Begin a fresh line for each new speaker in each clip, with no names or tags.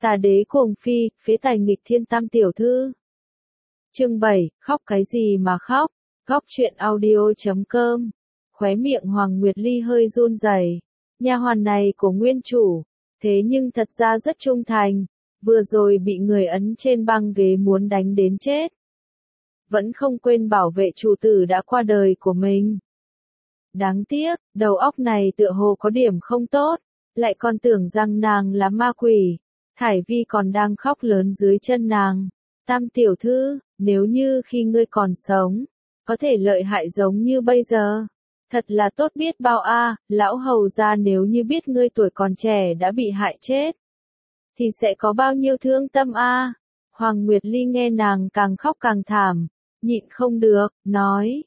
Tà đế cuồng phi, phế tài nghịch thiên tam tiểu thư. Chương 7, khóc cái gì mà khóc? Góc truyện audio.com. Khóe miệng Hoàng Nguyệt Ly hơi run rẩy. Nha hoàn này của nguyên chủ, thế nhưng thật ra rất trung thành, vừa rồi bị người ấn trên băng ghế muốn đánh đến chết. Vẫn không quên bảo vệ chủ tử đã qua đời của mình. Đáng tiếc, đầu óc này tựa hồ có điểm không tốt, lại còn tưởng rằng nàng là ma quỷ. Thải Vi còn đang khóc lớn dưới chân nàng. Tam tiểu thư, nếu như khi ngươi còn sống, có thể lợi hại giống như bây giờ. Thật là tốt biết bao a, lão hầu gia nếu như biết ngươi tuổi còn trẻ đã bị hại chết. Thì sẽ có bao nhiêu thương tâm a. Hoàng Nguyệt Ly nghe nàng càng khóc càng thảm, nhịn không được, nói,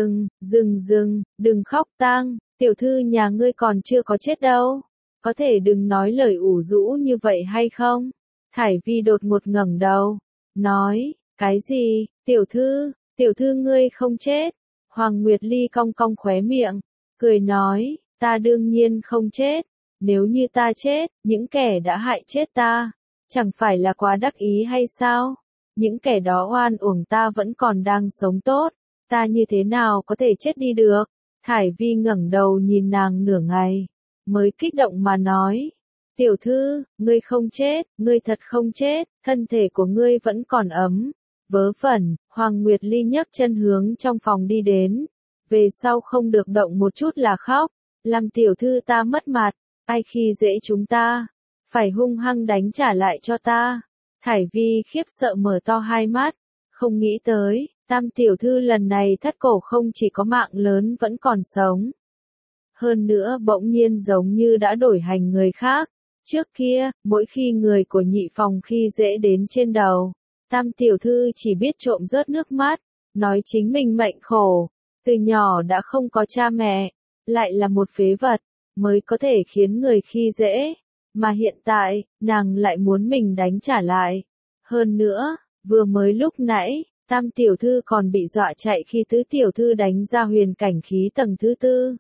dừng, đừng khóc tang, tiểu thư nhà ngươi còn chưa có chết đâu. Có thể đừng nói lời ủ rũ như vậy hay không? Thải Vi đột ngột ngẩng đầu, nói, cái gì, tiểu thư ngươi không chết. Hoàng Nguyệt Ly cong cong khóe miệng, cười nói, ta đương nhiên không chết. Nếu như ta chết, những kẻ đã hại chết ta, chẳng phải là quá đắc ý hay sao? Những kẻ đó oan uổng ta vẫn còn đang sống tốt, ta như thế nào có thể chết đi được? Thải Vi ngẩng đầu nhìn nàng nửa ngày, mới kích động mà nói, tiểu thư, ngươi không chết, ngươi thật không chết, thân thể của ngươi vẫn còn ấm. Vớ vẩn, Hoàng Nguyệt Ly nhấc chân hướng trong phòng đi đến, về sau không được động một chút là khóc, làm tiểu thư ta mất mặt, ai khi dễ chúng ta, phải hung hăng đánh trả lại cho ta. Thải Vi khiếp sợ mở to hai mắt, không nghĩ tới, tam tiểu thư lần này thất cổ không chỉ có mạng lớn vẫn còn sống. Hơn nữa bỗng nhiên giống như đã đổi hành người khác, trước kia, mỗi khi người của nhị phòng khi dễ đến trên đầu, tam tiểu thư chỉ biết trộm rớt nước mắt, nói chính mình mệnh khổ, từ nhỏ đã không có cha mẹ, lại là một phế vật, mới có thể khiến người khi dễ, mà hiện tại, nàng lại muốn mình đánh trả lại. Hơn nữa, vừa mới lúc nãy, tam tiểu thư còn bị dọa chạy khi tứ tiểu thư đánh ra huyền cảnh khí tầng thứ tư.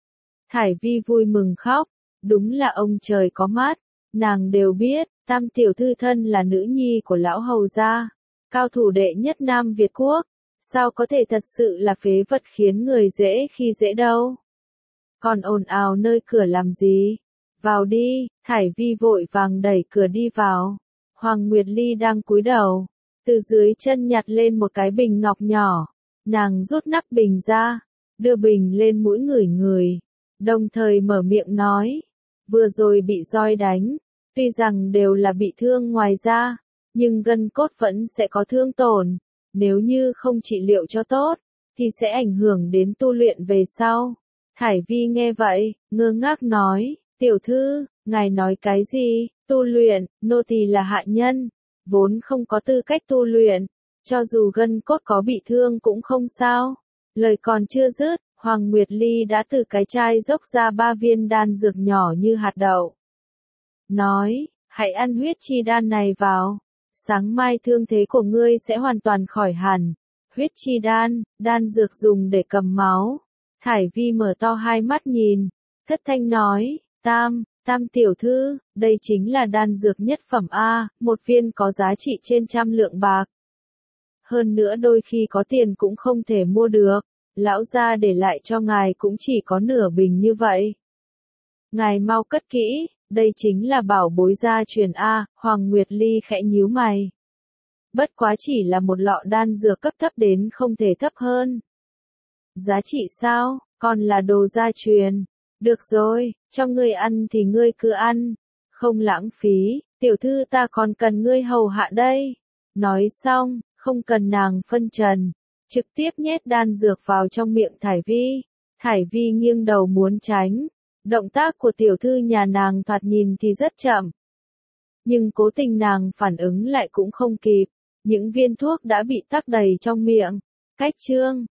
Thải Vi vui mừng khóc, đúng là ông trời có mắt, nàng đều biết, tam tiểu thư thân là nữ nhi của lão hầu gia, cao thủ đệ nhất Nam Việt Quốc, sao có thể thật sự là phế vật khiến người dễ khi dễ đâu. Còn ồn ào nơi cửa làm gì? Vào đi, Thải Vi vội vàng đẩy cửa đi vào. Hoàng Nguyệt Ly đang cúi đầu, từ dưới chân nhặt lên một cái bình ngọc nhỏ, nàng rút nắp bình ra, đưa bình lên mũi ngửi, đồng thời mở miệng nói, vừa rồi bị roi đánh, tuy rằng đều là bị thương ngoài da, nhưng gân cốt vẫn sẽ có thương tổn, nếu như không trị liệu cho tốt, thì sẽ ảnh hưởng đến tu luyện về sau. Thải Vi nghe vậy, ngơ ngác nói, tiểu thư, ngài nói cái gì, tu luyện, nô tỳ là hạ nhân, vốn không có tư cách tu luyện, cho dù gân cốt có bị thương cũng không sao. Lời còn chưa dứt, Hoàng Nguyệt Ly đã từ cái chai dốc ra 3 viên đan dược nhỏ như hạt đậu. Nói, hãy ăn huyết chi đan này vào, sáng mai thương thế của ngươi sẽ hoàn toàn khỏi hẳn. Huyết chi đan, đan dược dùng để cầm máu. Thải Vi mở to hai mắt nhìn, thất thanh nói, tam tiểu thư, đây chính là đan dược nhất phẩm A, một viên có giá trị trên 100 lượng bạc. Hơn nữa đôi khi có tiền cũng không thể mua được, lão gia để lại cho ngài cũng chỉ có nửa bình như vậy. Ngài mau cất kỹ, đây chính là bảo bối gia truyền A. Hoàng Nguyệt Ly khẽ nhíu mày. Bất quá chỉ là một lọ đan dược cấp thấp đến không thể thấp hơn. Giá trị sao, còn là đồ gia truyền. Được rồi, cho ngươi ăn thì ngươi cứ ăn, không lãng phí, tiểu thư ta còn cần ngươi hầu hạ đây. Nói xong, không cần nàng phân trần, trực tiếp nhét đan dược vào trong miệng Thải Vi. Thải Vi nghiêng đầu muốn tránh, động tác của tiểu thư nhà nàng thoạt nhìn thì rất chậm. Nhưng cố tình nàng phản ứng lại cũng không kịp, những viên thuốc đã bị tắc đầy trong miệng. Cách chương